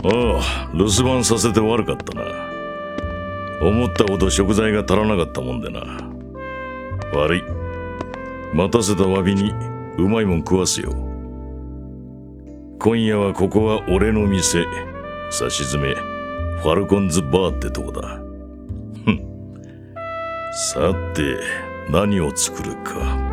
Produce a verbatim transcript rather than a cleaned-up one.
ああ、留守番させて悪かったな。思ったほど食材が足らなかったもんでな。悪い。待たせた詫びにうまいもん食わすよ。今夜はここは俺の店、さしずめファルコンズバーってとこだ。ふん。さて何を作るか。